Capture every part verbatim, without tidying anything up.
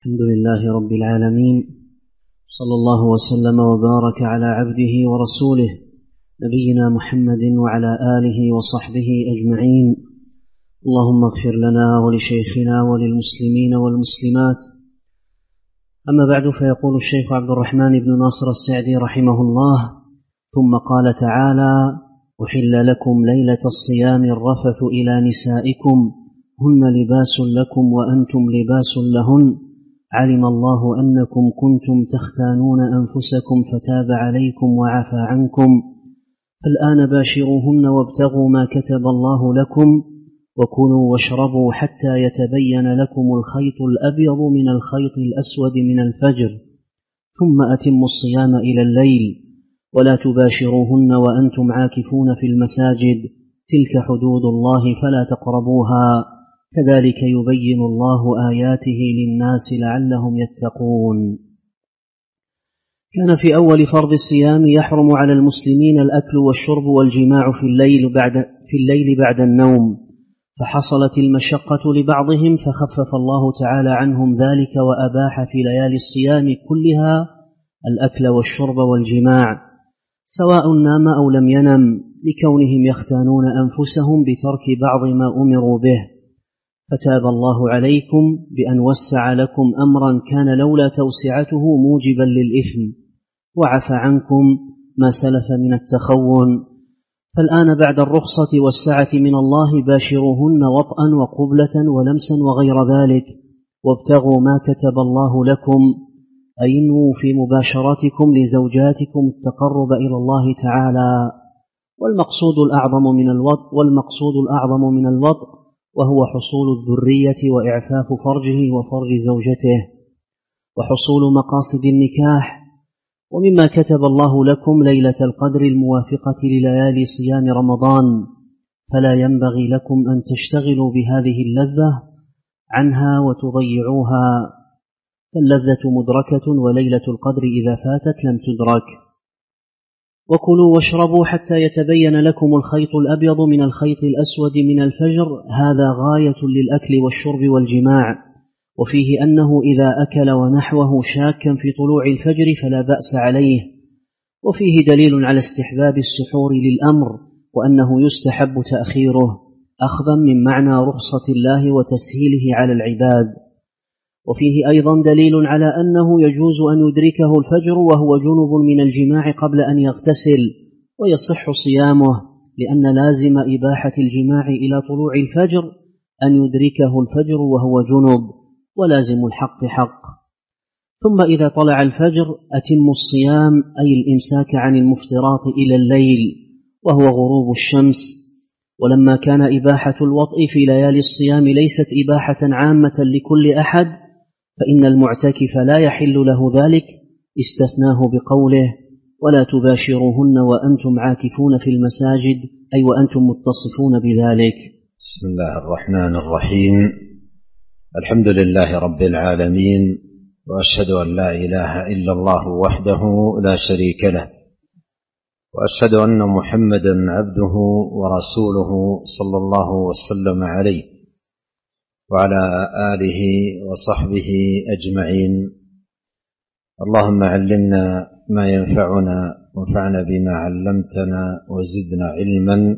الحمد لله رب العالمين، صلى الله وسلم وبارك على عبده ورسوله نبينا محمد وعلى آله وصحبه أجمعين. اللهم اغفر لنا ولشيخنا وللمسلمين والمسلمات. أما بعد، فيقول الشيخ عبد الرحمن بن ناصر السعدي رحمه الله: ثم قال تعالى: أحل لكم ليلة الصيام الرفث إلى نسائكم هن لباس لكم وأنتم لباس لهن، علم الله أنكم كنتم تختانون أنفسكم فتاب عليكم وعفى عنكم، فالآن باشروهن وابتغوا ما كتب الله لكم، وكلوا واشربوا حتى يتبين لكم الخيط الأبيض من الخيط الأسود من الفجر، ثم أتموا الصيام إلى الليل، ولا تباشروهن وأنتم عاكفون في المساجد، تلك حدود الله فلا تقربوها، كذلك يبين الله آياته للناس لعلهم يتقون. كان في أول فرض الصيام يحرم على المسلمين الأكل والشرب والجماع في الليل بعد, في الليل بعد النوم، فحصلت المشقة لبعضهم فخفف الله تعالى عنهم ذلك، وأباح في ليالي الصيام كلها الأكل والشرب والجماع سواء نام أو لم ينم، لكونهم يختانون أنفسهم بترك بعض ما أمروا به، فتاب الله عليكم بأن وسع لكم أمرا كان لولا توسعته موجبا للإثم، وعفى عنكم ما سلف من التخون، فالآن بعد الرخصة والسعة من الله باشروهن وطئا وقبلة ولمسا وغير ذلك، وابتغوا ما كتب الله لكم، أي انووا في مباشرتكم لزوجاتكم التقرب إلى الله تعالى، والمقصود الأعظم من الوطء والمقصود الأعظم من الوطء وهو حصول الذرية وإعفاف فرجه وفرج زوجته، وحصول مقاصد النكاح. ومما كتب الله لكم ليلة القدر الموافقة لليالي صيام رمضان، فلا ينبغي لكم أن تشتغلوا بهذه اللذة عنها وتضيعوها، فاللذة مدركة، وليلة القدر إذا فاتت لم تدرك. وكلوا واشربوا حتى يتبين لكم الخيط الأبيض من الخيط الأسود من الفجر، هذا غاية للأكل والشرب والجماع، وفيه أنه إذا أكل ونحوه شاكا في طلوع الفجر فلا بأس عليه، وفيه دليل على استحباب السحور للأمر، وأنه يستحب تأخيره أخذا من معنى رخصة الله وتسهيله على العباد. وفيه أيضا دليل على أنه يجوز أن يدركه الفجر وهو جنب من الجماع قبل أن يغتسل ويصح صيامه، لأن لازم إباحة الجماع إلى طلوع الفجر أن يدركه الفجر وهو جنب، ولازم الحق حق. ثم إذا طلع الفجر أتموا الصيام، أي الإمساك عن المفطرات إلى الليل وهو غروب الشمس. ولما كان إباحة الوطء في ليالي الصيام ليست إباحة عامة لكل أحد، فإن المعتكف لا يحل له ذلك، استثناه بقوله: ولا تباشروهن وأنتم عاكفون في المساجد، أي وأنتم متصفون بذلك. بسم الله الرحمن الرحيم. الحمد لله رب العالمين، وأشهد أن لا إله إلا الله وحده لا شريك له، وأشهد أن محمدا عبده ورسوله صلى الله وسلم عليه وعلى آله وصحبه أجمعين. اللهم علمنا ما ينفعنا وانفعنا بما علمتنا وزدنا علما،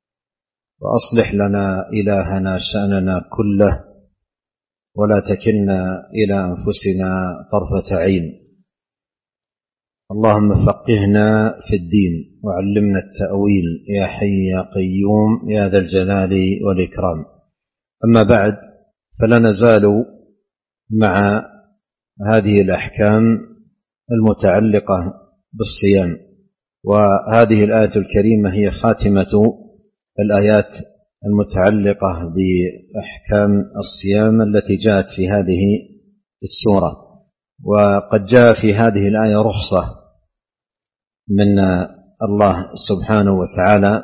وأصلح لنا إلهنا شأننا كله، ولا تكلنا إلى أنفسنا طرفة عين. اللهم فقهنا في الدين وعلمنا التأويل يا حي يا قيوم يا ذا الجلال والإكرام. أما بعد، فلا نزال مع هذه الأحكام المتعلقة بالصيام، وهذه الآية الكريمة هي خاتمة الآيات المتعلقة بأحكام الصيام التي جاءت في هذه السورة. وقد جاء في هذه الآية رخصة من الله سبحانه وتعالى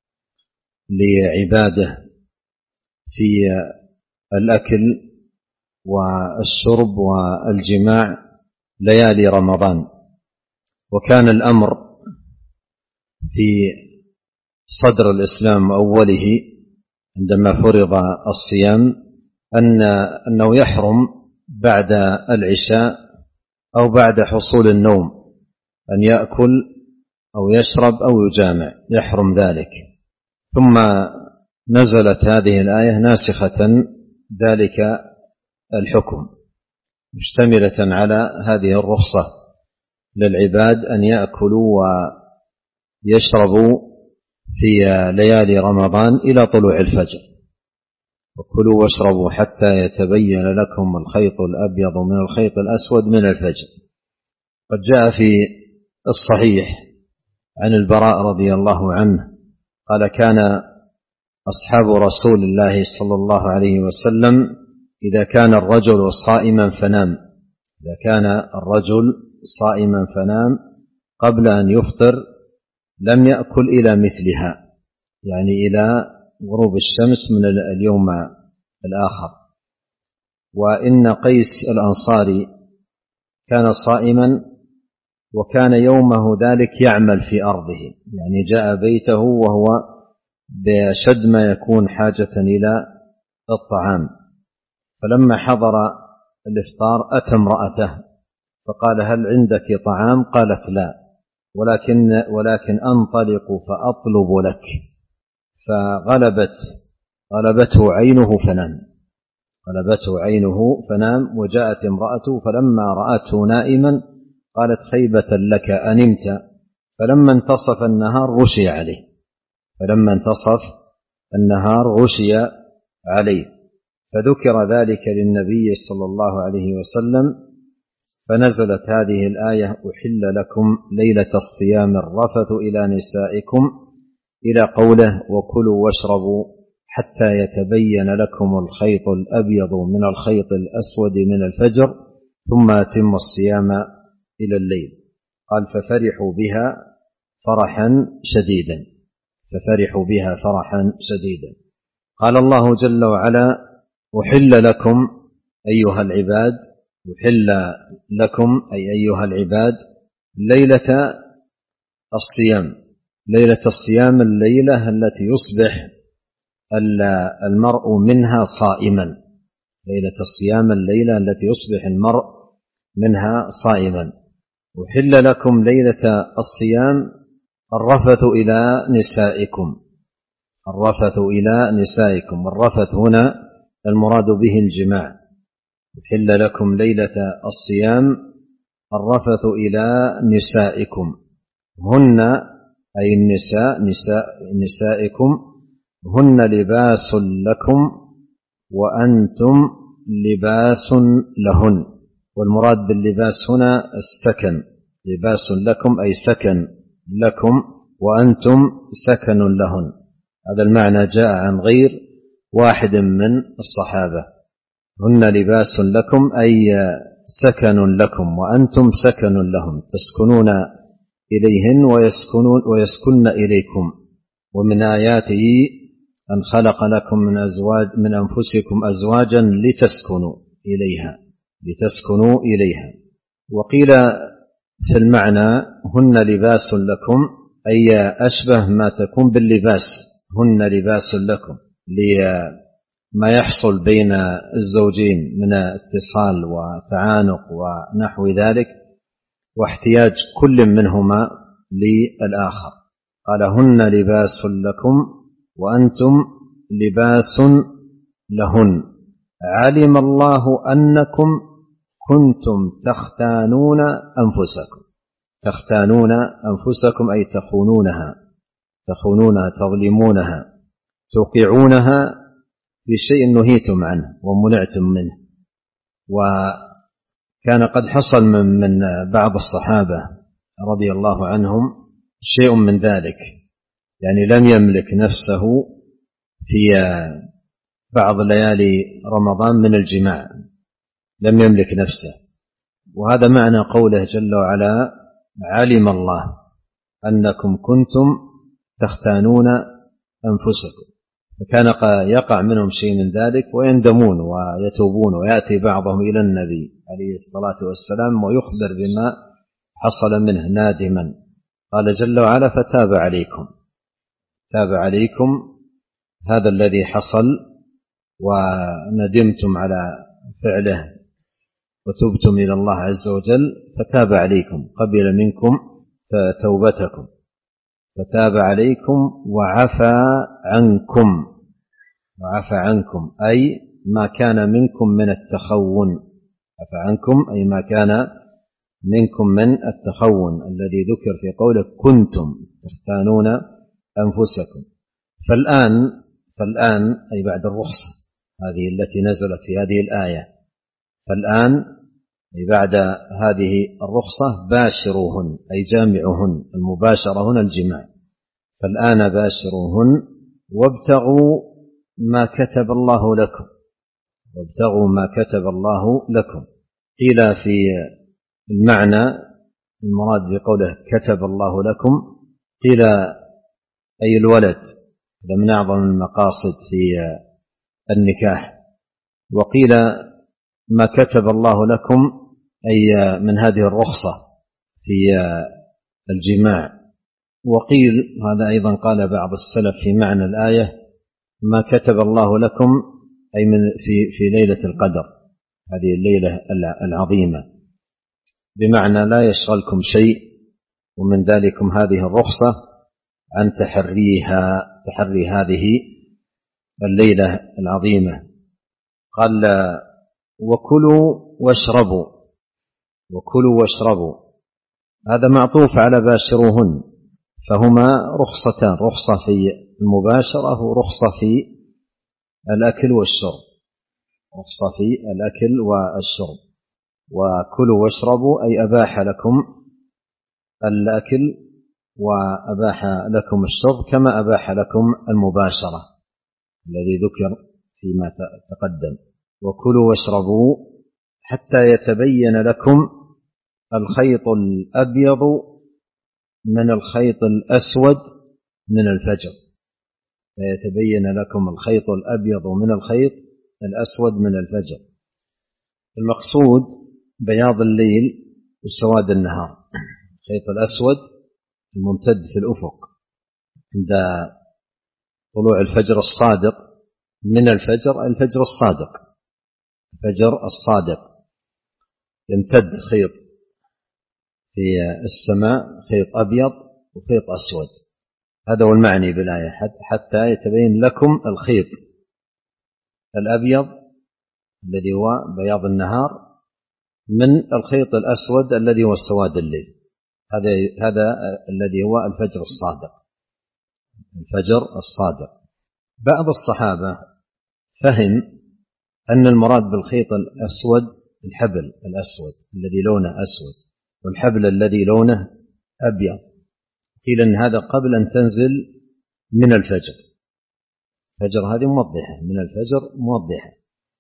لعباده في الأكل والشرب والجماع ليالي رمضان. وكان الأمر في صدر الإسلام أوله عندما فرض الصيام أن أنه يحرم بعد العشاء أو بعد حصول النوم أن يأكل أو يشرب أو يجامع يحرم ذلك. ثم نزلت هذه الآية ناسخة ذلك الحكم مشتملة على هذه الرخصة للعباد أن يأكلوا ويشربوا في ليالي رمضان إلى طلوع الفجر. وكلوا واشربوا حتى يتبين لكم الخيط الأبيض من الخيط الأسود من الفجر. قد جاء في الصحيح عن البراء رضي الله عنه قال كان أصحاب رسول الله صلى الله عليه وسلم إذا كان الرجل صائما فنام إذا كان الرجل صائما فنام قبل أن يفطر لم يأكل إلى مثلها، يعني إلى غروب الشمس من اليوم الآخر. وإن قيس الأنصاري كان صائما وكان يومه ذلك يعمل في أرضه، يعني جاء بيته وهو بشد ما يكون حاجة إلى الطعام، فلما حضر الإفطار أتى امرأته فقال هل عندك طعام؟ قالت لا، ولكن, ولكن أنطلق فأطلب لك. فغلبت غلبته عينه فنام غلبته عينه فنام وجاءت امرأته فلما رأته نائما قالت خيبة لك أنمت. فلما انتصف النهار غشي عليه فلما انتصف النهار غشي عليه فذكر ذلك للنبي صلى الله عليه وسلم فنزلت هذه الآية أحل لكم ليلة الصيام الرفث إلى نسائكم إلى قوله وكلوا واشربوا حتى يتبين لكم الخيط الأبيض من الخيط الأسود من الفجر ثم أتموا الصيام إلى الليل. قال ففرحوا بها فرحا شديدا ففرحوا بها فرحا شديدا. قال الله جل وعلا أحل لكم أيها العباد أحل لكم أي أيها العباد ليلة الصيام ليلة الصيام الليلة التي يصبح المرء منها صائما ليلة الصيام الليلة التي يصبح المرء منها صائما. أحل لكم ليلة الصيام الرفث إلى نسائكم الرفث إلى نسائكم والرفث هنا المراد به الجماع. أحل لكم ليلة الصيام الرفث إلى نسائكم هن أي النساء نساء نسائكم هن لباس لكم وأنتم لباس لهن. والمراد باللباس هنا السكن لباس لكم أي سكن لكم وأنتم سكن لهن. هذا المعنى جاء عن غير واحد من الصحابة. هن لباس لكم أي سكن لكم وأنتم سكن لهم تسكنون إليهن ويسكنون ويسكن إليكم. ومن آياته أن خلق لكم من أزواج من أنفسكم أزواجا لتسكنوا إليها لتسكنوا إليها. وقيل في المعنى هن لباس لكم أي أشبه ما تكون باللباس هن لباس لكم لما يحصل بين الزوجين من اتصال وتعانق ونحو ذلك واحتياج كل منهما للآخر. قال هن لباس لكم وأنتم لباس لهن علم الله أنكم كنتم تختانون أنفسكم تختانون أنفسكم أي تخونونها تخونونها تظلمونها توقعونها بشيء نهيتم عنه ومنعتم منه. وكان قد حصل من, من بعض الصحابة رضي الله عنهم شيء من ذلك، يعني لم يملك نفسه في بعض ليالي رمضان من الجماع لم يملك نفسه. وهذا معنى قوله جل وعلا علم الله أنكم كنتم تختانون أنفسكم. فكان يقع منهم شيء من ذلك ويندمون ويتوبون ويأتي بعضهم إلى النبي عليه الصلاة والسلام ويخبر بما حصل منه نادما. قال جل وعلا فتاب عليكم تاب عليكم هذا الذي حصل وندمتم على فعله وتبتم إلى الله عز وجل فتاب عليكم، قبل منكم توبتكم، فتاب عليكم وعفى عنكم، وعفى عنكم أي ما كان منكم من التخون، عفى عنكم أي ما كان منكم من التخون الذي ذكر في قوله كنتم تختانون أنفسكم. فالآن فالآن أي بعد الرخصة هذه التي نزلت في هذه الآية، فالآن أي بعد هذه الرخصة باشروهن أي جامعهن، المباشرة هنا الجماع، فالآن باشروهن وابتغوا ما كتب الله لكم، وابتغوا ما كتب الله لكم. قيل في المعنى المراد بقوله كتب الله لكم قيل أي الولد، هذا من أعظم المقاصد في النكاح، وقيل ما كتب الله لكم أي من هذه الرخصة في الجماع، وقيل هذا أيضا قال بعض السلف في معنى الآية ما كتب الله لكم أي من في في ليلة القدر، هذه الليلة العظيمة، بمعنى لا يشغلكم شيء، ومن ذلكم هذه الرخصة عن تحريها، تحري هذه الليلة العظيمة. قال وكلوا واشربوا، وكلوا واشربوا هذا معطوف على باشروهن، فهما رخصتان، رخصة في المباشرة ورخصة في الأكل والشرب، رخصة في الأكل والشرب. وكلوا واشربوا أي أباح لكم الأكل وأباح لكم الشرب كما أباح لكم المباشرة الذي ذكر فيما تقدم. وكلوا واشربوا حتى يتبين لكم الخيط الأبيض من الخيط الأسود من الفجر، يتبين لكم الخيط الأبيض من الخيط الأسود من الفجر. المقصود بياض الليل وسواد النهار، الخيط الأسود الممتد في الأفق عند طلوع الفجر الصادق من الفجر، الفجر الصادق، الفجر الصادق يمتد خيط في السماء، خيط أبيض وخيط أسود، هذا هو المعني بالآية حتى يتبين لكم الخيط الأبيض الذي هو بياض النهار من الخيط الأسود الذي هو سواد الليل، هذا هذا الذي هو الفجر الصادق، الفجر الصادق. بعض الصحابة فهم أن المراد بالخيط الأسود الحبل الأسود الذي لونه أسود، والحبل الذي لونه أبيض، قيل أن هذا قبل أن تنزل من الفجر، الفجر هذه موضحة من الفجر موضحة.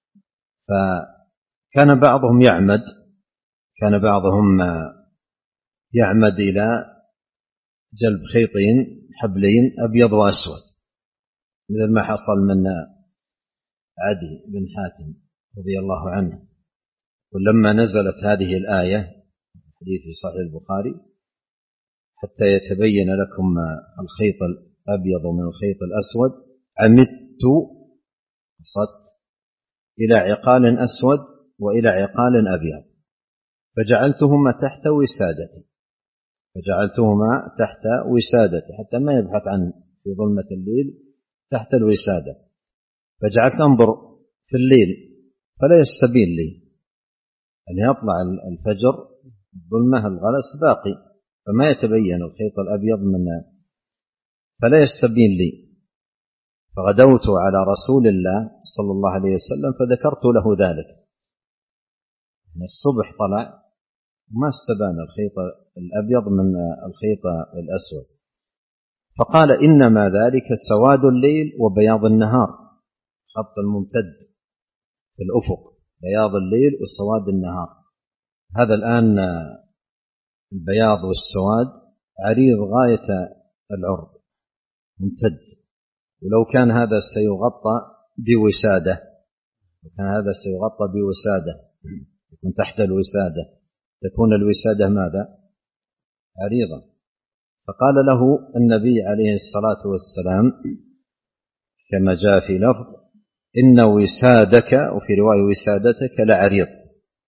فكان بعضهم يعمد كان بعضهم يعمد إلى جلب خيطين حبلين أبيض وأسود، مثل ما حصل من عدي بن حاتم رضي الله عنه. ولما نزلت هذه الآية حديث في صحيح البخاري حتى يتبين لكم الخيط الأبيض من الخيط الأسود عمدت قصدت إلى عقال أسود وإلى عقال أبيض فجعلتهما تحت وسادتي، فجعلتهما تحت وسادتي حتى ما يبحث عن في ظلمة الليل تحت الوسادة، فجعلت أنظر في الليل فلا يستبين لي أن يطلع الفجر الظلمة الغلس باقي فما يتبين الخيط الأبيض من فلا يستبين لي، فغدوت على رسول الله صلى الله عليه وسلم فذكرت له ذلك، أن الصبح طلع وما استبان الخيط الأبيض من الخيط الأسود، فقال إنما ذلك سواد الليل وبياض النهار، خط الممتد في الأفق بياض الليل وسواد النهار. هذا الآن البياض والسواد عريض غاية العرض ممتد، ولو كان هذا سيغطى بوسادة، وكان هذا سيغطى بوسادة يكون تحت الوسادة، تكون الوسادة ماذا؟ عريضة. فقال له النبي عليه الصلاة والسلام كما جاء في لفظ إن وسادك، وفي رواية وسادتك لعريض،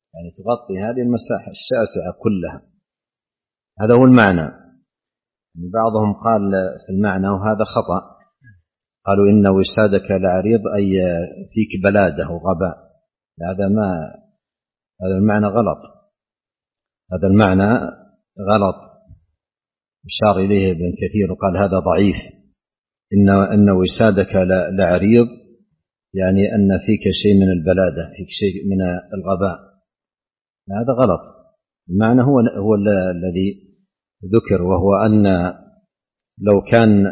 يعني تغطي هذه المساحة الشاسعة كلها. هذا هو المعنى. يعني بعضهم قال في المعنى وهذا خطأ، قالوا إن وسادك لعريض أي فيك بلادة وغباء. هذا ما هذا المعنى غلط، هذا المعنى غلط، أشار إليه ابن كثير وقال هذا ضعيف. إن إن وسادك لعريض يعني أن فيك شيء من البلادة، فيك شيء من الغباء. هذا غلط. المعنى هو هو الذي ذكر، وهو أن لو كان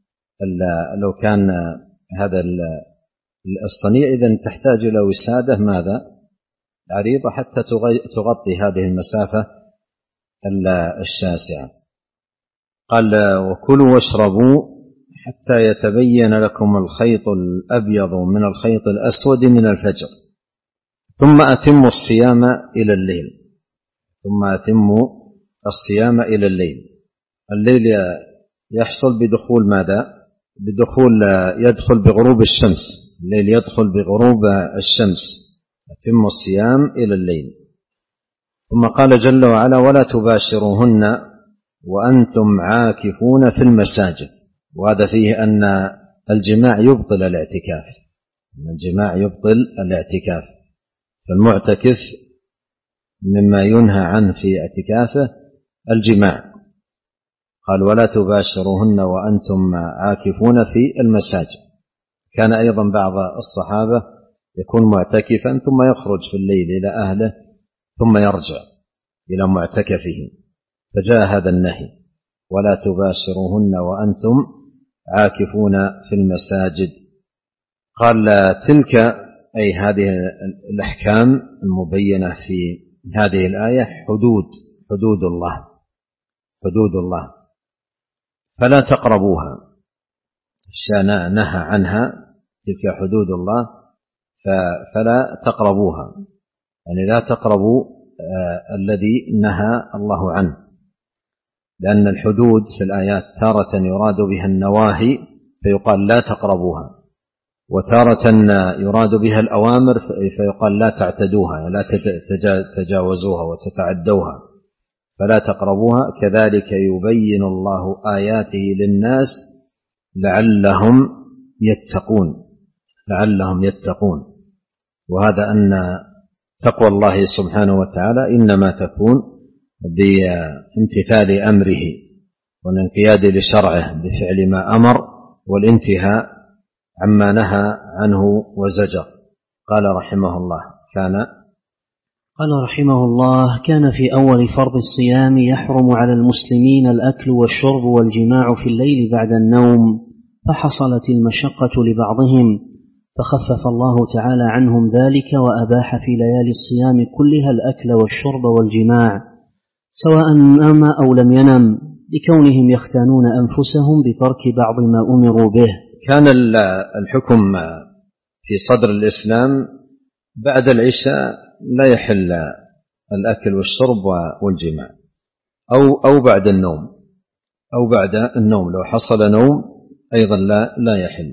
لو كان هذا الصنيع إذن تحتاج إلى وسادة ماذا عريضة حتى تغطي هذه المسافة الشاسعة. قال وكلوا واشربوا حتى يتبين لكم الخيط الأبيض من الخيط الأسود من الفجر ثم أتموا الصيام إلى الليل ثم أتموا الصيام إلى الليل. الليل يحصل بدخول ماذا؟ بدخول يدخل بغروب الشمس، الليل يدخل بغروب الشمس. أتموا الصيام إلى الليل. ثم قال جل وعلا ولا تباشروهن وأنتم عاكفون في المساجد. وهذا فيه أن الجماع يبطل الاعتكاف، الجماع يبطل الاعتكاف. فالمعتكف مما ينهى عنه في اعتكافه الجماع. قال ولا تباشروهن وأنتم عاكفون في المساجد. كان أيضا بعض الصحابة يكون معتكفا ثم يخرج في الليل إلى أهله ثم يرجع إلى معتكفه، فجاء هذا النهي ولا تباشروهن وأنتم عاكفون في المساجد. قال تلك أي هذه الأحكام المبينة في هذه الآية حدود حدود الله حدود الله فلا تقربوها. الشيء نهى عنها تلك حدود الله فلا تقربوها، يعني لا تقربوا الذي نهى الله عنه، لأن الحدود في الآيات تارة يراد بها النواهي فيقال لا تقربوها، وتارة يراد بها الأوامر فيقال لا تعتدوها لا تجاوزوها وتتعدوها، فلا تقربوها. كذلك يبين الله آياته للناس لعلهم يتقون لعلهم يتقون. وهذا أن تقوى الله سبحانه وتعالى إنما تكون بامتثال أمره والانقياد لشرعه بفعل ما أمر والانتهاء عما نهى عنه وزجر. قال رحمه الله كان قال رحمه الله كان في أول فرض الصيام يحرم على المسلمين الأكل والشرب والجماع في الليل بعد النوم، فحصلت المشقة لبعضهم فخفف الله تعالى عنهم ذلك وأباح في ليالي الصيام كلها الأكل والشرب والجماع سواء نام أو لم ينم، لكونهم يختانون أنفسهم بترك بعض ما أمروا به. كان الحكم في صدر الإسلام بعد العشاء لا يحل الأكل والشرب والجماع، أو أو بعد النوم أو بعد النوم لو حصل نوم أيضا لا لا يحل.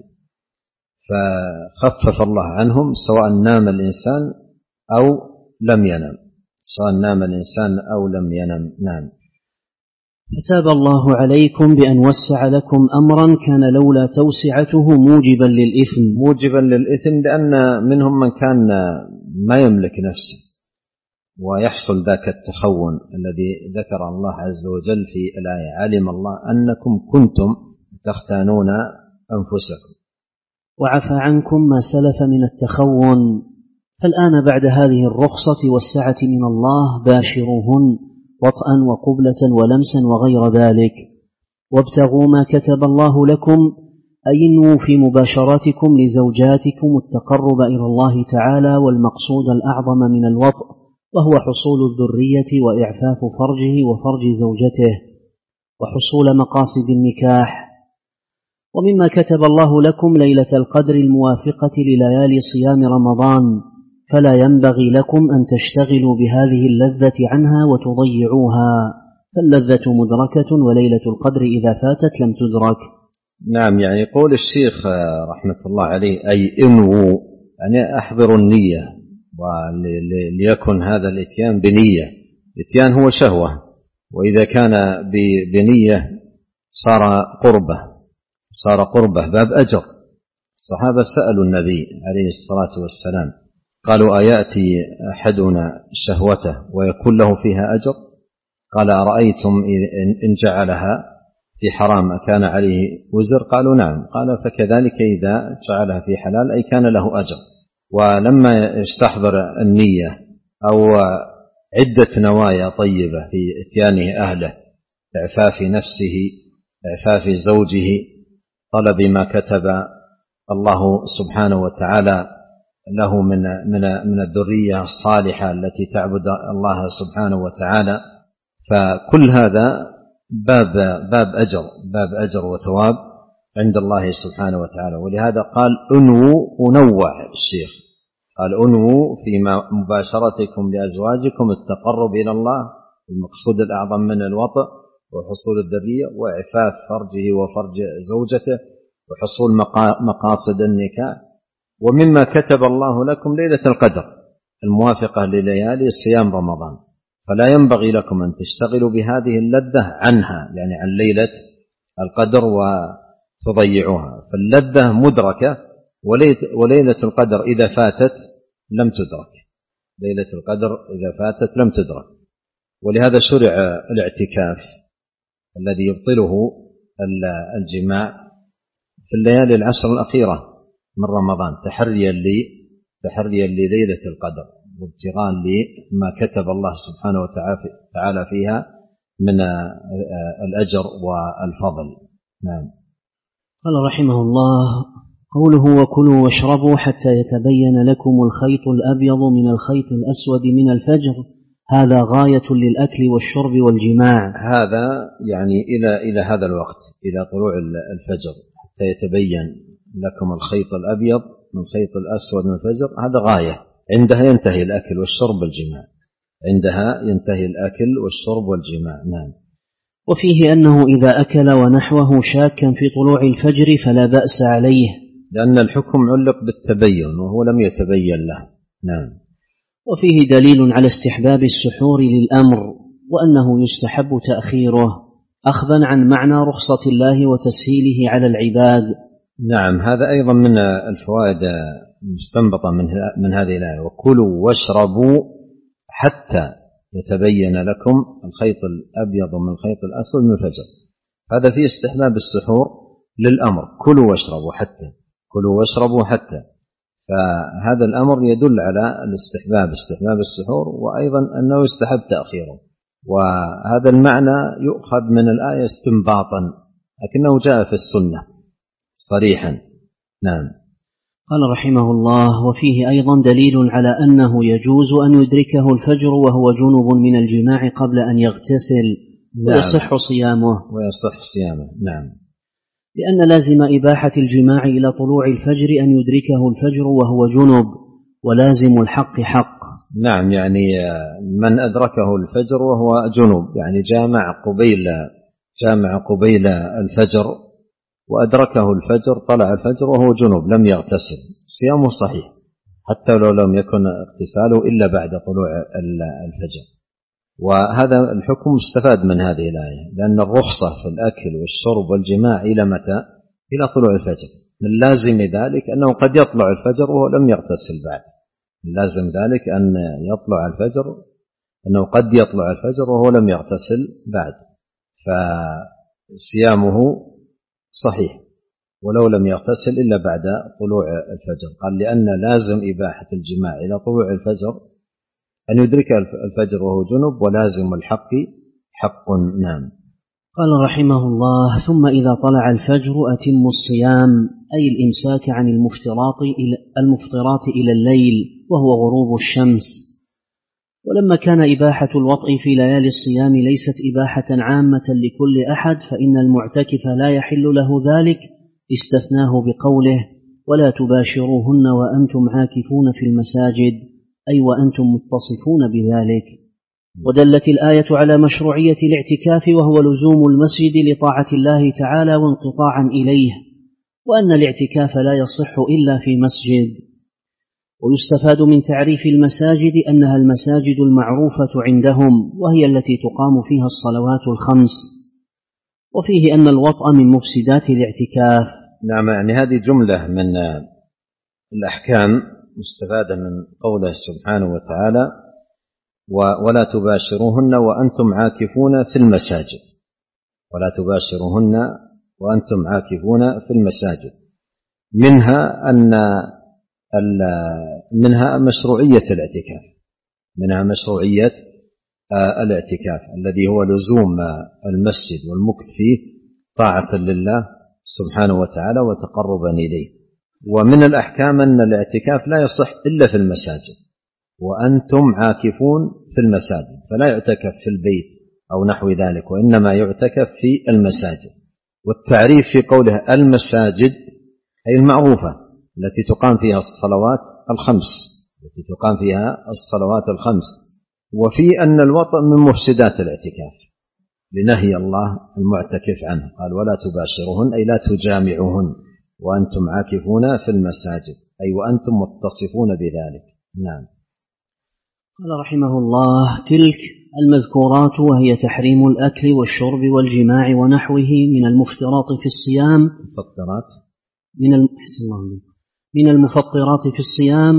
فخفف الله عنهم سواء نام الإنسان أو لم ينم سواء نام الإنسان أو لم ينم نام. فتاب الله عليكم بأن وسع لكم أمرا كان لولا توسعته موجبا للإثم موجبا للإثم لأن منهم من كان ما يملك نفسه ويحصل ذاك التخون الذي ذكر الله عز وجل في الآية علم الله أنكم كنتم تختانون أنفسكم وعفى عنكم ما سلف من التخون. فالآن بعد هذه الرخصة والسعة من الله باشروهن وطئا وقبلة ولمسا وغير ذلك، وابتغوا ما كتب الله لكم، أي انووا في مباشراتكم لزوجاتكم التقرب إلى الله تعالى والمقصود الأعظم من الوطء وهو حصول الذرية وإعفاف فرجه وفرج زوجته وحصول مقاصد النكاح. ومما كتب الله لكم ليلة القدر الموافقة لليالي صيام رمضان، فلا ينبغي لكم أن تشتغلوا بهذه اللذة عنها وتضيعوها، فاللذة مدركة وليلة القدر إذا فاتت لم تدرك. نعم، يعني قول الشيخ رحمة الله عليه أي انووا، يعني أحضروا النية وليكن هذا الإتيان بنية. الإتيان هو شهوة، وإذا كان بنية صار قربة، صار قربة باب أجر. الصحابة سألوا النبي عليه الصلاة والسلام قالوا: أيأتي أحدنا شهوته ويكون له فيها أجر؟ قال: أرأيتم إن جعلها في حرام أكان عليه وزر؟ قالوا: نعم. قال: فكذلك إذا جعلها في حلال أي كان له أجر. ولما يستحضر النية أو عدة نوايا طيبة في إتيانه أهله، إعفاف نفسه، إعفاف زوجه، طلب ما كتب الله سبحانه وتعالى له من من من الذرية الصالحة التي تعبد الله سبحانه وتعالى، فكل هذا باب باب أجر، باب أجر وثواب عند الله سبحانه وتعالى. ولهذا قال: أنووا، ونوع الشيخ قال: أنووا في مباشرتكم لأزواجكم التقرب إلى الله، المقصود الأعظم من الوطء وحصول الذرية وإعفاف فرجه وفرج زوجته وحصول مقاصد النكاح. ومما كتب الله لكم ليلة القدر الموافقة لليالي صيام رمضان، فلا ينبغي لكم أن تشتغلوا بهذه اللذة عنها، يعني عن ليلة القدر وتضيعوها. فاللذة مدركة، وليلة القدر إذا فاتت لم تدرك، ليلة القدر إذا فاتت لم تدرك. ولهذا شرع الاعتكاف الذي يبطله الجماع في الليالي العشر الأخيرة من رمضان، تحريا تحريا لليلة القدر وابتغاء لما كتب الله سبحانه وتعالى فيها من الأجر والفضل. نعم. قال رحمه الله: قوله: وكلوا واشربوا حتى يتبين لكم الخيط الأبيض من الخيط الأسود من الفجر، هذا غاية للأكل والشرب والجماع. هذا يعني إلى إلى هذا الوقت، إلى طلوع الفجر، حتى يتبين لكم الخيط الأبيض من الخيط الأسود من الفجر، هذا غاية. عندها ينتهي الأكل والشرب والجماع، عندها ينتهي الأكل والشرب والجماع. نعم. وفيه أنه إذا أكل ونحوه شاكا في طلوع الفجر فلا بأس عليه، لأن الحكم علق بالتبين وهو لم يتبين له. نعم. وفيه دليل على استحباب السحور للأمر، وأنه يستحب تأخيره أخذا عن معنى رخصة الله وتسهيله على العباد. نعم، هذا أيضا من الفوائد المستنبطة من من هذه الآية: وكلوا واشربوا حتى يتبين لكم الخيط الأبيض من الخيط الأسود من الفجر. هذا فيه استحباب السحور للأمر، كلوا واشربوا حتى، كلوا واشربوا حتى. فهذا الأمر يدل على الاستحباب، استحباب السحور، وأيضا أنه يستحب تأخيره. وهذا المعنى يؤخذ من الآية استنباطا، لكنه جاء في السنة صريحا. نعم. قال رحمه الله: وفيه أيضا دليل على أنه يجوز أن يدركه الفجر وهو جنب من الجماع قبل أن يغتسل. نعم. ويصح صيامه ويصح صيامه. نعم. لأن لازم إباحة الجماع إلى طلوع الفجر أن يدركه الفجر وهو جنب، ولازم الحق حق. نعم، يعني من أدركه الفجر وهو جنب، يعني جامع قبيل جامع قبيل الفجر وأدركه الفجر، طلع الفجر وهو جنب لم يغتسل، صيامه صحيح حتى لو لم يكن اغتساله إلا بعد طلوع الفجر. وهذا الحكم استفاد من هذه الآية، لأن الرخصة في الأكل والشرب والجماع إلى متى؟ إلى طلوع الفجر. من لازم ذلك أنه قد يطلع الفجر وهو لم يغتسل بعد، من لازم ذلك أن يطلع الفجر أنه قد يطلع الفجر وهو لم يغتسل بعد، فصيامه صحيح ولو لم يغتسل إلا بعد طلوع الفجر. قال: لأن لازم إباحة الجماع إلى طلوع الفجر أن يدرك الفجر وهو جنب، ولازم الحق حق. نعم. قال رحمه الله: ثم إذا طلع الفجر أتم الصيام، أي الإمساك عن المفترات إلى, المفترات إلى الليل وهو غروب الشمس. ولما كان إباحة الوطء في ليالي الصيام ليست إباحة عامة لكل أحد، فإن المعتكف لا يحل له ذلك، استثناه بقوله: ولا تباشروهن وأنتم عاكفون في المساجد، أي وأنتم متصفون بذلك. ودلت الآية على مشروعية الاعتكاف، وهو لزوم المسجد لطاعة الله تعالى وانقطاعا إليه، وأن الاعتكاف لا يصح إلا في مسجد. ويستفاد من تعريف المساجد أنها المساجد المعروفة عندهم، وهي التي تقام فيها الصلوات الخمس. وفيه أن الوطأ من مفسدات الاعتكاف. نعم، يعني هذه جملة من الأحكام مستفادة من قوله سبحانه وتعالى: ولا تباشروهن وأنتم عاكفون في المساجد. ولا تباشروهن وأنتم عاكفون في المساجد. منها أن منها مشروعية الاعتكاف منها مشروعية الاعتكاف الذي هو لزوم المسجد والمكث فيه طاعة لله سبحانه وتعالى وتقربا إليه. ومن الأحكام أن الاعتكاف لا يصح إلا في المساجد، وأنتم عاكفون في المساجد، فلا يعتكف في البيت أو نحو ذلك، وإنما يعتكف في المساجد. والتعريف في قوله المساجد أي المعروفة التي تقام فيها الصلوات الخمس التي تقام فيها الصلوات الخمس. وفي أن الوطأ من مفسدات الاعتكاف لنهي الله المعتكف عنه، قال: ولا تباشرهن أي لا تجامعهن وأنتم عاكفون في المساجد، أي وأنتم متصفون بذلك. نعم. قال رحمه الله: تلك المذكورات وهي تحريم الأكل والشرب والجماع ونحوه من المفترات في الصيام مفطرات من الله من المفطرات في الصيام،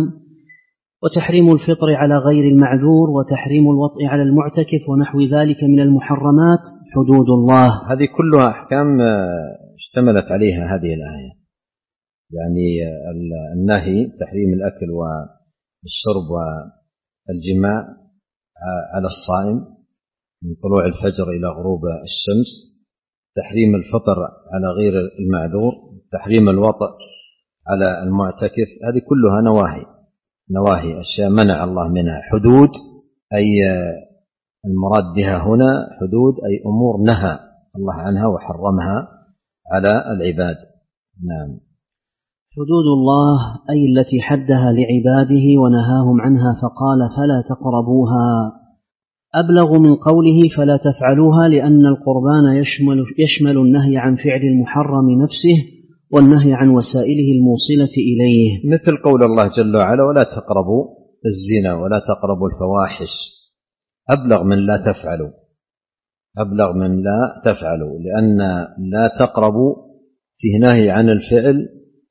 وتحريم الفطر على غير المعذور، وتحريم الوطء على المعتكف ونحو ذلك من المحرمات حدود الله. هذه كلها أحكام اشتملت عليها هذه الآية، يعني النهي تحريم الأكل والشرب والجماع على الصائم من طلوع الفجر إلى غروب الشمس، تحريم الفطر على غير المعذور، تحريم الوطء على المعتكف. هذه كلها نواهي نواهي أشياء منع الله منها. حدود أي المراد بها هنا حدود أي أمور نهى الله عنها وحرمها على العباد. نعم. حدود الله أي التي حدها لعباده ونهاهم عنها فقال: فلا تقربوها. أبلغ من قوله فلا تفعلوها، لأن القربان يشمل, يشمل النهي عن فعل المحرم نفسه والنهي عن وسائله الموصلة إليه، مثل قول الله جل وعلا: ولا تقربوا الزنا ولا تقربوا الفواحش. أبلغ من لا تفعلوا أبلغ من لا تفعلوا لأن لا تقربوا فيه نهي عن الفعل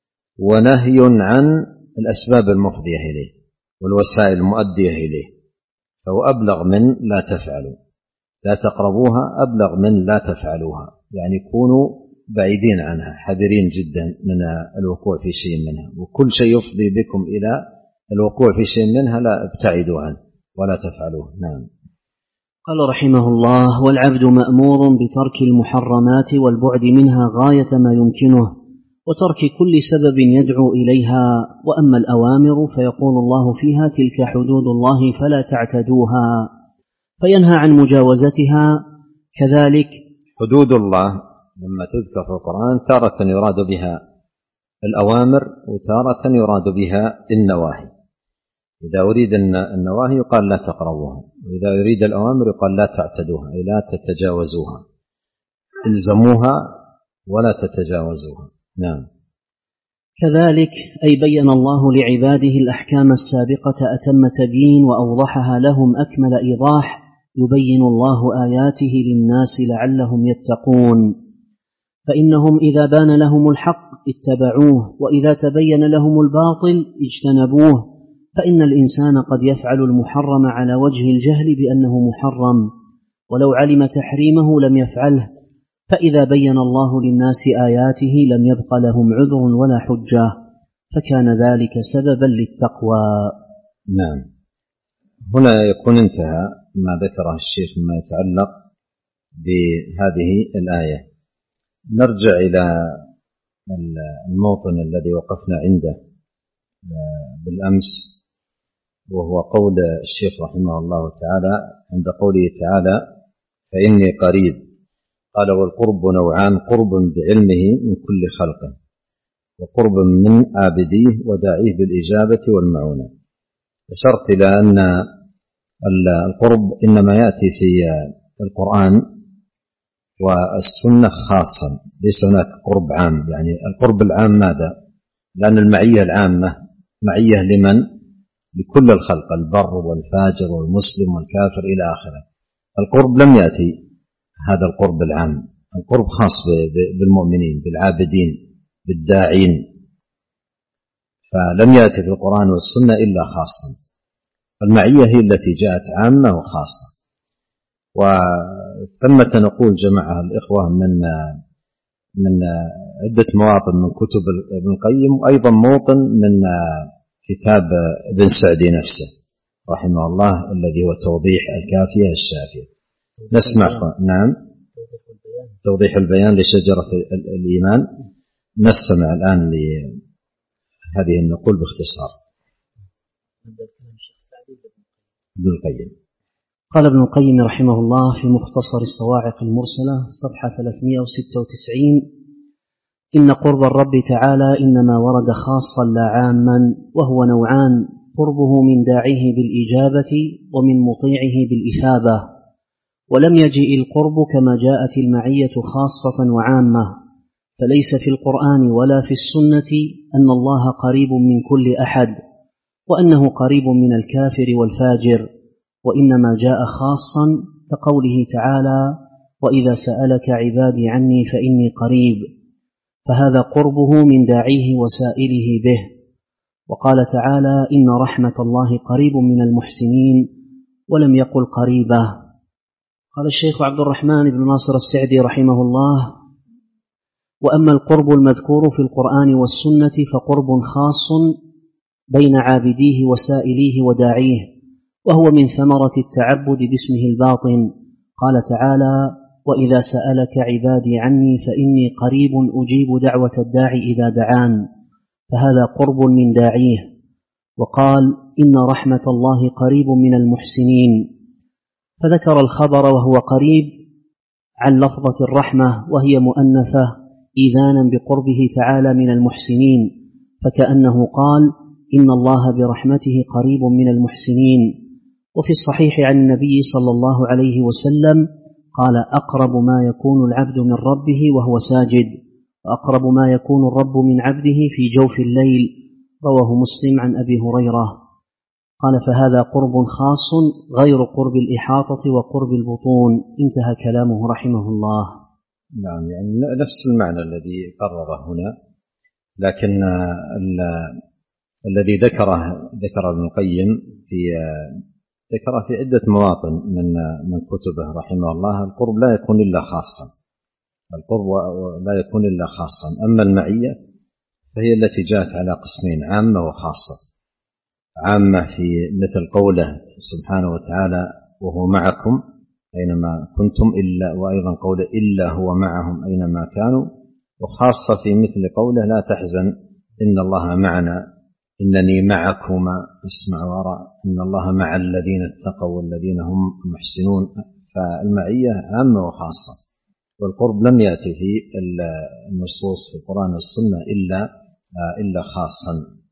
ونهي عن الأسباب المفضية إليه والوسائل المؤدية إليه، فهو أبلغ من لا تفعلوا. لا تقربوها أبلغ من لا تفعلوها، يعني كونوا بعيدين عنها، حذرين جدا من الوقوع في شيء منها، وكل شيء يفضي بكم إلى الوقوع في شيء منها لا ابتعدوا عنه ولا تفعلوه. نعم. قال رحمه الله: والعبد مأمور بترك المحرمات والبعد منها غاية ما يمكنه، وترك كل سبب يدعو إليها. وأما الأوامر فيقول الله فيها: تلك حدود الله فلا تعتدوها، فينهى عن مجاوزتها. كذلك حدود الله لما تذكر في القرآن تارة يراد بها الأوامر وتارة يراد بها النواهي. إذا أريد النواهي يقال لا تقربوها، وإذا يريد الأوامر يقال لا تعتدوها، أي لا تتجاوزوها، الزموها ولا تتجاوزوها. نعم. كذلك أي بين الله لعباده الأحكام السابقة أتم تبيين وأوضحها لهم أكمل إيضاح، يبين الله آياته للناس لعلهم يتقون. فإنهم إذا بان لهم الحق اتبعوه، وإذا تبين لهم الباطل اجتنبوه. فإن الإنسان قد يفعل المحرم على وجه الجهل بأنه محرم، ولو علم تحريمه لم يفعله، فإذا بين الله للناس آياته لم يبق لهم عذر ولا حجة، فكان ذلك سببا للتقوى. نعم. هنا يكون انتهى ما ذكره الشيخ مما يتعلق بهذه الآية. نرجع إلى الموطن الذي وقفنا عنده بالأمس، وهو قول الشيخ رحمه الله تعالى عند قوله تعالى: فإني قريب. قال: والقرب نوعان: قرب بعلمه من كل خلقه، وقرب من عابديه وداعيه بالإجابة والمعونة. أشرت إلى أن القرب إنما يأتي في القرآن والسنة خاصا، ليس هناك قرب عام. يعني القرب العام ماذا؟ لأن المعية العامة معية لمن؟ لكل الخلق، البر والفاجر والمسلم والكافر إلى آخره. القرب لم يأتي هذا القرب العام، القرب خاص بالمؤمنين بالعابدين بالداعين، فلم يأتي في القرآن والسنة إلا خاصا. المعية هي التي جاءت عامة وخاصة. وثمة نقول جماعة الإخوة من من عدة مواطن من كتب ابن القيم، وأيضا موطن من كتاب ابن سعدي نفسه رحمه الله الذي هو توضيح الكافية الشافية. نسمع. نعم، توضيح البيان لشجرة الإيمان. نستمع الآن لهذه النقول باختصار. ابن القيم قال ابن القيم رحمه الله في مختصر الصواعق المرسلة صفحة ثلاثمائة وستة وتسعين: إن قرب الرب تعالى إنما ورد خاصا لا عاما، وهو نوعان: قربه من داعيه بالإجابة ومن مطيعه بالإثابة. ولم يجئ القرب كما جاءت المعية خاصة وعامة، فليس في القرآن ولا في السنة أن الله قريب من كل أحد، وأنه قريب من الكافر والفاجر، وإنما جاء خاصا كقوله تعالى: وإذا سألك عبادي عني فإني قريب، فهذا قربه من داعيه وسائله به. وقال تعالى: إن رحمة الله قريب من المحسنين، ولم يقل قريبة. قال الشيخ عبد الرحمن بن ناصر السعدي رحمه الله: وأما القرب المذكور في القرآن والسنة فقرب خاص بين عابديه وسائليه وداعيه، وهو من ثمرة التعبد باسمه الباطن. قال تعالى: وإذا سألك عبادي عني فإني قريب أجيب دعوة الداعي إذا دعان، فهذا قرب من داعيه. وقال: إن رحمة الله قريب من المحسنين، فذكر الخبر وهو قريب عن لفظة الرحمة وهي مؤنثة إذانا بقربه تعالى من المحسنين، فكأنه قال: إن الله برحمته قريب من المحسنين. وفي الصحيح عن النبي صلى الله عليه وسلم قال: أقرب ما يكون العبد من ربه وهو ساجد، وأقرب ما يكون الرب من عبده في جوف الليل. رواه مسلم عن أبي هريرة. قال: فهذا قرب خاص غير قرب الإحاطة وقرب البطون. انتهى كلامه رحمه الله. نعم، يعني نفس المعنى الذي قرره هنا، لكن الذي ذكره ذكر ابن القيم في ذكره في عدة مواطن من من كتبه رحمه الله: القرب لا يكون إلا خاصا، القرب لا يكون إلا خاصا. أما المعية فهي التي جاءت على قسمين: عامة وخاصة. عامة في مثل قوله سبحانه وتعالى: وهو معكم أينما كنتم، إلا وأيضا قوله: إلا هو معهم أينما كانوا. وخاصة في مثل قوله: لا تحزن إن الله معنا إنني معكما اسمع وراء، إن الله مع الذين اتقوا والذين هم محسنون. فالمعية عامة وخاصة، والقرب لم يأتي في النصوص في القرآن والسنة إلا إلا خاصا.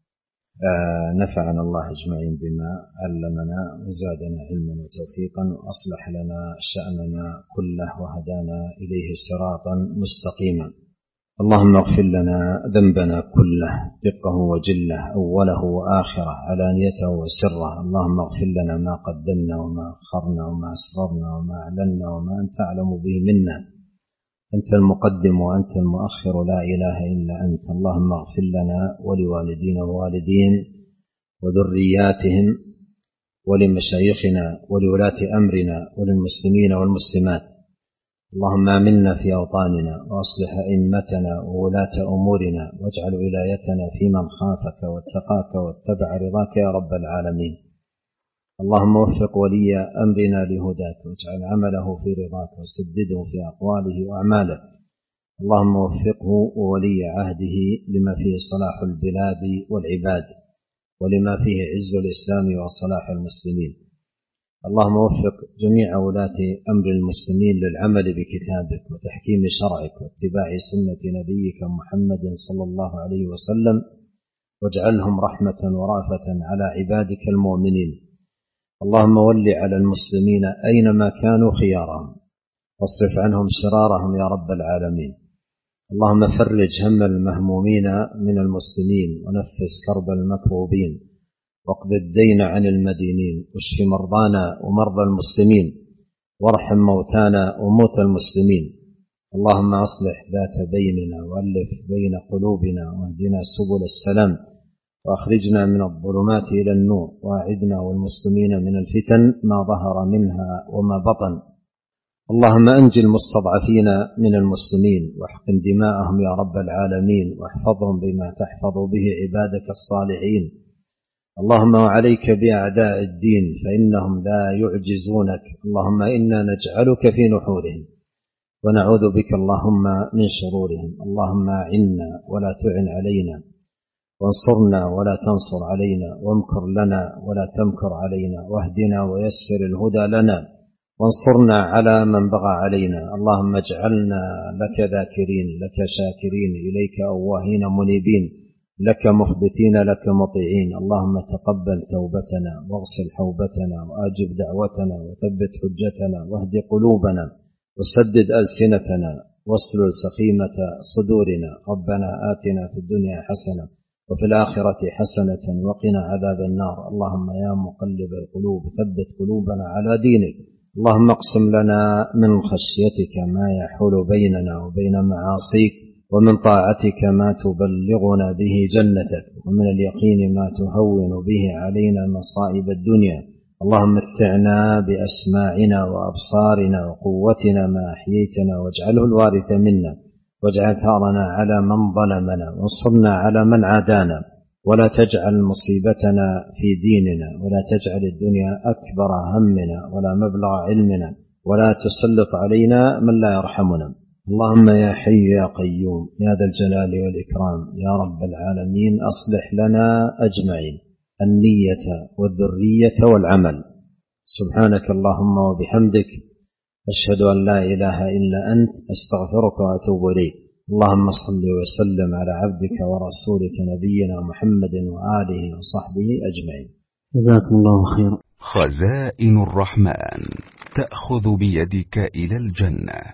نفعنا الله أجمعين بما علمنا وزادنا علما وتوفيقا، وأصلح لنا شأننا كله وهدانا إليه صراطا مستقيما. اللهم اغفر لنا ذنبنا كله دقه وجله، أوله وآخره، علانيته وسره. اللهم اغفر لنا ما قدمنا وما أخرنا وما أسررنا وما أعلنا وما أنت أعلم به منا. أنت المقدم وأنت المؤخر، لا إله إلا أنت. اللهم اغفر لنا ولوالدينا ووالدين وذرياتهم ولمشايخنا ولولاة أمرنا وللمسلمين والمسلمات. اللهم آمنا في أوطاننا وأصلح أئمتنا وولاة أمورنا، واجعل ولايتنا في من خافك واتقاك واتبع رضاك يا رب العالمين. اللهم وفق ولي أمرنا لهداك، واجعل عمله في رضاك، وسدده في أقواله وأعماله. اللهم وفقه وولي عهده لما فيه صلاح البلاد والعباد، ولما فيه عز الإسلام وصلاح المسلمين. اللهم وفق جميع ولاة أمر المسلمين للعمل بكتابك وتحكيم شرعك واتباع سنة نبيك محمد صلى الله عليه وسلم، واجعلهم رحمة ورافة على عبادك المؤمنين. اللهم ول على المسلمين أينما كانوا خيارهم، واصرف عنهم شرارهم يا رب العالمين. اللهم فرج هم المهمومين من المسلمين، ونفس كرب المكروبين، واقض الدين عن المدينين، واشف مرضانا ومرضى المسلمين، وارحم موتانا وموتى المسلمين. اللهم أصلح ذات بيننا وألف بين قلوبنا واهدنا سبل السلام، وأخرجنا من الظلمات إلى النور، وأعذنا والمسلمين من الفتن ما ظهر منها وما بطن. اللهم أنجِ المستضعفين من المسلمين واحقن دماءهم يا رب العالمين، واحفظهم بما تحفظ به عبادك الصالحين. اللهم وعليك بأعداء الدين فإنهم لا يعجزونك. اللهم إنا نجعلك في نحورهم ونعوذ بك اللهم من شرورهم. اللهم أعنا ولا تعن علينا، وانصرنا ولا تنصر علينا، وامكر لنا ولا تمكر علينا، واهدنا ويسر الهدى لنا، وانصرنا على من بغى علينا. اللهم اجعلنا لك ذاكرين، لك شاكرين، إليك أواهين منيبين، لك مخبتين، لك مطيعين. اللهم تقبل توبتنا، واغسل حوبتنا، وآجب دعوتنا، وثبت حجتنا، واهد قلوبنا، وسدد ألسنتنا، واسلل سخيمة صدورنا. ربنا آتنا في الدنيا حسنة وفي الآخرة حسنة وقنا عذاب النار. اللهم يا مقلب القلوب ثبت قلوبنا على دينك. اللهم اقسم لنا من خشيتك ما يحول بيننا وبين معاصيك، ومن طاعتك ما تبلغنا به جنتك، ومن اليقين ما تهون به علينا مصائب الدنيا. اللهم متعنا بأسماعنا وأبصارنا وقوتنا ما أحييتنا، واجعله الوارث منا، واجعل ثارنا على من ظلمنا، وانصرنا على من عادانا، ولا تجعل مصيبتنا في ديننا، ولا تجعل الدنيا أكبر همنا ولا مبلغ علمنا، ولا تسلط علينا من لا يرحمنا. اللهم يا حي يا قيوم يا ذا الجلال والإكرام يا رب العالمين، أصلح لنا أجمعين النية والذرية والعمل. سبحانك اللهم وبحمدك، أشهد أن لا إله إلا أنت، أستغفرك وأتوب إليك. اللهم صل وسلم على عبدك ورسولك نبينا محمد وآله وصحبه أجمعين. جزاكم الله خيرا. خزائن الرحمن تأخذ بيدك إلى الجنة.